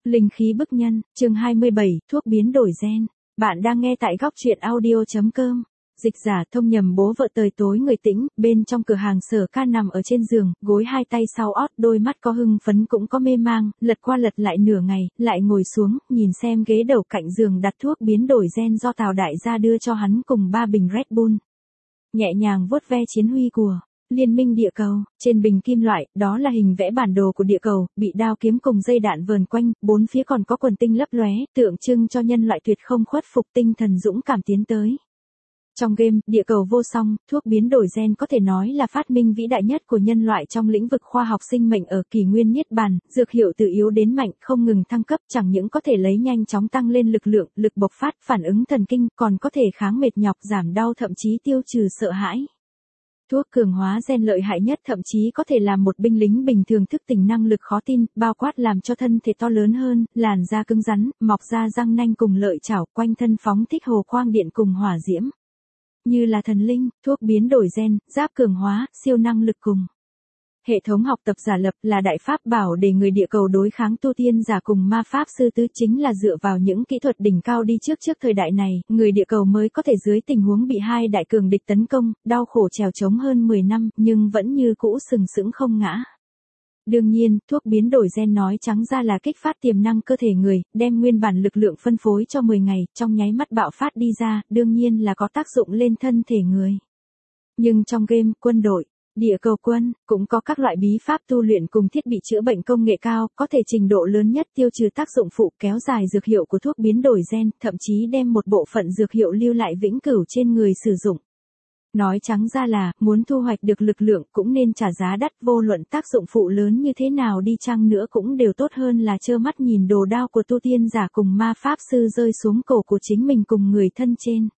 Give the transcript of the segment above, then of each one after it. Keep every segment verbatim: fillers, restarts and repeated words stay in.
Linh khí bức nhân, chương hai mươi bảy, thuốc biến đổi gen. Bạn đang nghe tại góc truyện audio chấm com. Dịch giả thông nhầm bố vợ tời tối người tĩnh, bên trong cửa hàng Sở Ca nằm ở trên giường, gối hai tay sau ót, đôi mắt có hưng phấn cũng có mê mang, lật qua lật lại nửa ngày, lại ngồi xuống, nhìn xem ghế đầu cạnh giường đặt thuốc biến đổi gen do Tào Đại gia đưa cho hắn cùng ba bình Red Bull. Nhẹ nhàng vuốt ve chiến huy của Liên minh địa cầu, trên bình kim loại, đó là hình vẽ bản đồ của địa cầu, bị đao kiếm cùng dây đạn vờn quanh, bốn phía còn có quần tinh lấp lóe, tượng trưng cho nhân loại tuyệt không khuất phục tinh thần dũng cảm tiến tới. Trong game, địa cầu vô song, thuốc biến đổi gen có thể nói là phát minh vĩ đại nhất của nhân loại trong lĩnh vực khoa học sinh mệnh ở kỷ nguyên niết bàn, dược hiệu từ yếu đến mạnh, không ngừng thăng cấp, chẳng những có thể lấy nhanh chóng tăng lên lực lượng, lực bộc phát, phản ứng thần kinh, còn có thể kháng mệt nhọc, giảm đau, thậm chí tiêu trừ sợ hãi. Thuốc cường hóa gen lợi hại nhất thậm chí có thể làm một binh lính bình thường thức tỉnh năng lực khó tin, bao quát làm cho thân thể to lớn hơn, làn da cứng rắn, mọc ra răng nanh cùng lợi chảo, quanh thân phóng thích hồ quang điện cùng hỏa diễm. Như là thần linh, thuốc biến đổi gen, giáp cường hóa, siêu năng lực cùng hệ thống học tập giả lập là đại pháp bảo để người địa cầu đối kháng tu tiên giả cùng ma pháp sư tứ, chính là dựa vào những kỹ thuật đỉnh cao đi trước trước thời đại này, người địa cầu mới có thể dưới tình huống bị hai đại cường địch tấn công, đau khổ trèo chống hơn mười năm, nhưng vẫn như cũ sừng sững không ngã. Đương nhiên, thuốc biến đổi gen nói trắng ra là kích phát tiềm năng cơ thể người, đem nguyên bản lực lượng phân phối cho mười ngày, trong nháy mắt bạo phát đi ra, đương nhiên là có tác dụng lên thân thể người. Nhưng trong game, quân đội, địa cầu quân, cũng có các loại bí pháp tu luyện cùng thiết bị chữa bệnh công nghệ cao, có thể trình độ lớn nhất tiêu trừ tác dụng phụ, kéo dài dược hiệu của thuốc biến đổi gen, thậm chí đem một bộ phận dược hiệu lưu lại vĩnh cửu trên người sử dụng. Nói trắng ra là, muốn thu hoạch được lực lượng cũng nên trả giá đắt, vô luận tác dụng phụ lớn như thế nào đi chăng nữa cũng đều tốt hơn là trơ mắt nhìn đồ đao của tu tiên giả cùng ma pháp sư rơi xuống cổ của chính mình cùng người thân trên.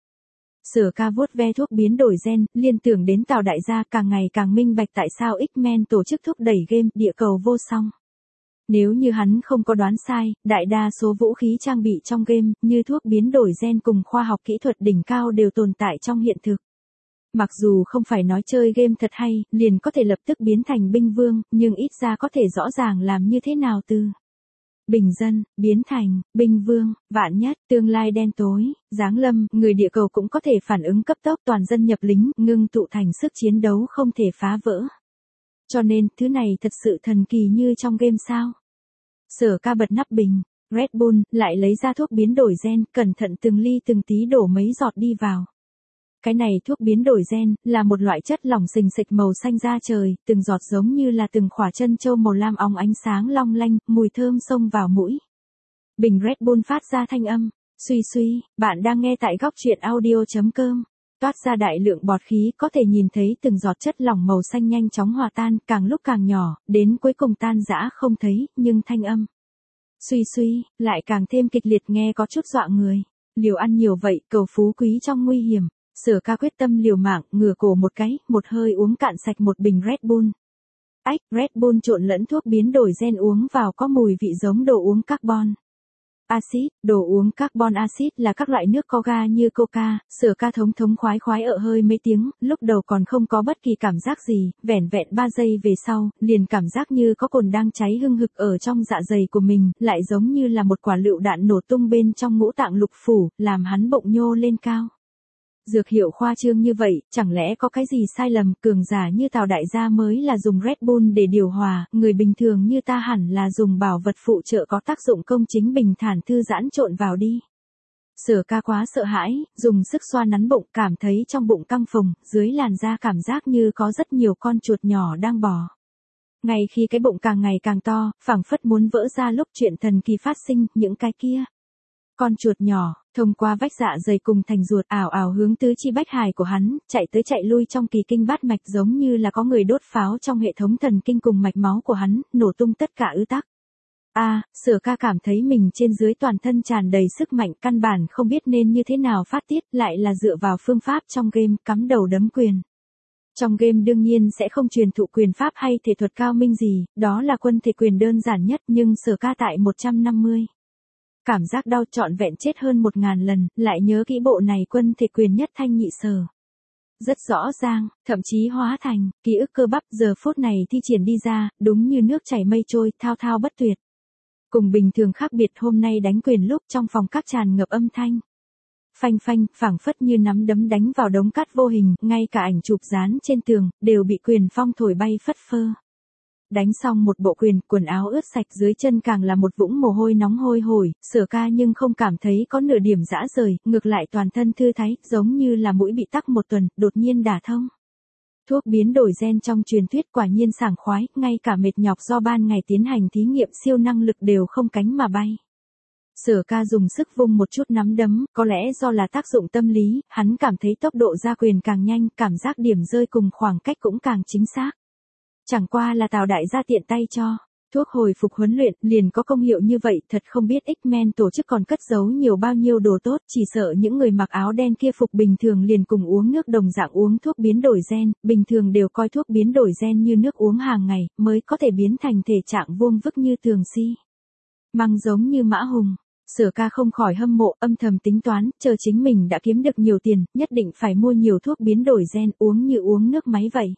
Sở Ca vuốt ve thuốc biến đổi gen, liên tưởng đến Tào Đại gia, càng ngày càng minh bạch tại sao X-Men tổ chức thúc đẩy game địa cầu vô song. Nếu như hắn không có đoán sai, đại đa số vũ khí trang bị trong game, như thuốc biến đổi gen cùng khoa học kỹ thuật đỉnh cao đều tồn tại trong hiện thực. Mặc dù không phải nói chơi game thật hay, liền có thể lập tức biến thành binh vương, nhưng ít ra có thể rõ ràng làm như thế nào từ bình dân, biến thành binh vương, vạn nhất, tương lai đen tối, giáng lâm, người địa cầu cũng có thể phản ứng cấp tốc, toàn dân nhập lính, ngưng tụ thành sức chiến đấu không thể phá vỡ. Cho nên, thứ này thật sự thần kỳ như trong game sao. Sở Ca bật nắp bình Red Bull, lại lấy ra thuốc biến đổi gen, cẩn thận từng ly từng tí đổ mấy giọt đi vào. Cái này thuốc biến đổi gen, là một loại chất lỏng xình xịch màu xanh da trời, từng giọt giống như là từng khỏa chân châu màu lam óng ánh sáng long lanh, mùi thơm xông vào mũi. Bình Red Bull phát ra thanh âm, suy suy, bạn đang nghe tại góc truyện audio chấm com. Toát ra đại lượng bọt khí, có thể nhìn thấy từng giọt chất lỏng màu xanh nhanh chóng hòa tan, càng lúc càng nhỏ, đến cuối cùng tan rã không thấy, nhưng thanh âm suy suy, lại càng thêm kịch liệt, nghe có chút dọa người. Liều ăn nhiều vậy, cầu phú quý trong nguy hiểm. Sở Ca quyết tâm liều mạng, ngửa cổ một cái, một hơi uống cạn sạch một bình Red Bull. Ách, Red Bull trộn lẫn thuốc biến đổi gen uống vào có mùi vị giống đồ uống carbon acid. Đồ uống carbon acid là các loại nước có ga như Coca. Sở Ca thống thống khoái khoái ở hơi mấy tiếng, lúc đầu còn không có bất kỳ cảm giác gì, vẻn vẹn ba giây về sau, liền cảm giác như có cồn đang cháy hưng hực ở trong dạ dày của mình, lại giống như là một quả lựu đạn nổ tung bên trong ngũ tạng lục phủ, làm hắn bụng nhô lên cao. Dược hiệu khoa trương như vậy, chẳng lẽ có cái gì sai lầm, cường giả như Tào Đại gia mới là dùng Red Bull để điều hòa, người bình thường như ta hẳn là dùng bảo vật phụ trợ có tác dụng công chính bình thản thư giãn trộn vào đi. Sở Ca quá sợ hãi, dùng sức xoa nắn bụng, cảm thấy trong bụng căng phồng, dưới làn da cảm giác như có rất nhiều con chuột nhỏ đang bò. Ngay khi cái bụng càng ngày càng to, phảng phất muốn vỡ ra lúc chuyện thần kỳ phát sinh, những cái kia con chuột nhỏ, thông qua vách dạ dày cùng thành ruột ảo ảo hướng tứ chi bách hải của hắn, chạy tới chạy lui trong kỳ kinh bát mạch, giống như là có người đốt pháo trong hệ thống thần kinh cùng mạch máu của hắn, nổ tung tất cả ứ tắc. A, à, Sở Ca cảm thấy mình trên dưới toàn thân tràn đầy sức mạnh, căn bản không biết nên như thế nào phát tiết, lại là dựa vào phương pháp trong game, cắm đầu đấm quyền. Trong game đương nhiên sẽ không truyền thụ quyền pháp hay thể thuật cao minh gì, đó là quân thể quyền đơn giản nhất, nhưng Sở Ca tại một trăm năm mươi. Cảm giác đau trọn vẹn chết hơn một ngàn lần, lại nhớ kỹ bộ này quân thể quyền nhất thanh nhị sở. Rất rõ ràng, thậm chí hóa thành, ký ức cơ bắp giờ phút này thi triển đi ra, đúng như nước chảy mây trôi, thao thao bất tuyệt. Cùng bình thường khác biệt hôm nay đánh quyền lúc trong phòng các tràn ngập âm thanh. Phanh phanh, phảng phất như nắm đấm đánh vào đống cát vô hình, ngay cả ảnh chụp dán trên tường, đều bị quyền phong thổi bay phất phơ. Đánh xong một bộ quyền, quần áo ướt sạch dưới chân càng là một vũng mồ hôi nóng hôi hổi, Sở Ca nhưng không cảm thấy có nửa điểm dã rời, ngược lại toàn thân thư thái, giống như là mũi bị tắc một tuần, đột nhiên đả thông. Thuốc biến đổi gen trong truyền thuyết quả nhiên sảng khoái, ngay cả mệt nhọc do ban ngày tiến hành thí nghiệm siêu năng lực đều không cánh mà bay. Sở Ca dùng sức vung một chút nắm đấm, có lẽ do là tác dụng tâm lý, hắn cảm thấy tốc độ ra quyền càng nhanh, cảm giác điểm rơi cùng khoảng cách cũng càng chính xác. Chẳng qua là Tào đại gia tiện tay cho. Thuốc hồi phục huấn luyện liền có công hiệu như vậy, thật không biết X-Men tổ chức còn cất giấu nhiều bao nhiêu đồ tốt, chỉ sợ những người mặc áo đen kia phục bình thường liền cùng uống nước đồng dạng uống thuốc biến đổi gen, bình thường đều coi thuốc biến đổi gen như nước uống hàng ngày, mới có thể biến thành thể trạng vuông vức như tường si. Măng giống như mã hùng. Sở Ca không khỏi hâm mộ, âm thầm tính toán, chờ chính mình đã kiếm được nhiều tiền, nhất định phải mua nhiều thuốc biến đổi gen uống như uống nước máy vậy.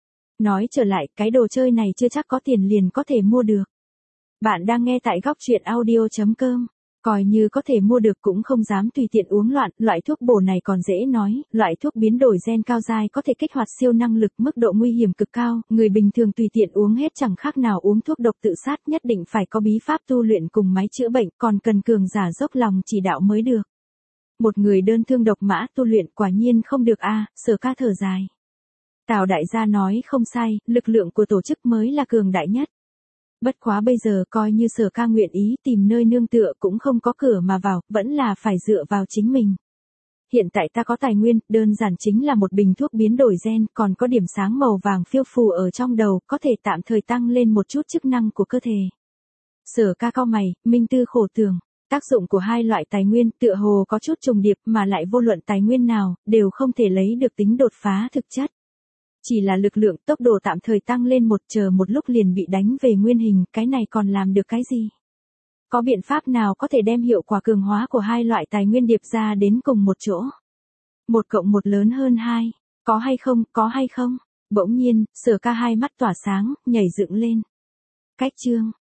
Nói trở lại, cái đồ chơi này chưa chắc có tiền liền có thể mua được. Bạn đang nghe tại góc truyện audio chấm com. Coi như có thể mua được cũng không dám tùy tiện uống loạn, loại thuốc bổ này còn dễ nói, loại thuốc biến đổi gen cao dai có thể kích hoạt siêu năng lực, mức độ nguy hiểm cực cao, người bình thường tùy tiện uống hết chẳng khác nào uống thuốc độc tự sát, nhất định phải có bí pháp tu luyện cùng máy chữa bệnh, còn cần cường giả dốc lòng chỉ đạo mới được. Một người đơn thương độc mã tu luyện quả nhiên không được a. Sở Ca thở dài. Tào đại gia nói không sai, lực lượng của tổ chức mới là cường đại nhất. Bất quá bây giờ coi như Sở Ca nguyện ý tìm nơi nương tựa cũng không có cửa mà vào, vẫn là phải dựa vào chính mình. Hiện tại ta có tài nguyên, đơn giản chính là một bình thuốc biến đổi gen, còn có điểm sáng màu vàng phiêu phù ở trong đầu, có thể tạm thời tăng lên một chút chức năng của cơ thể. Sở Ca cau mày, minh tư khổ tưởng, tác dụng của hai loại tài nguyên tựa hồ có chút trùng điệp mà lại vô luận tài nguyên nào, đều không thể lấy được tính đột phá thực chất. Chỉ là lực lượng tốc độ tạm thời tăng lên một chờ một lúc liền bị đánh về nguyên hình, cái này còn làm được cái gì? Có biện pháp nào có thể đem hiệu quả cường hóa của hai loại tài nguyên điệp ra đến cùng một chỗ? Một cộng một lớn hơn hai, có hay không, có hay không? Bỗng nhiên, Sở Ca hai mắt tỏa sáng, nhảy dựng lên. Cách chương.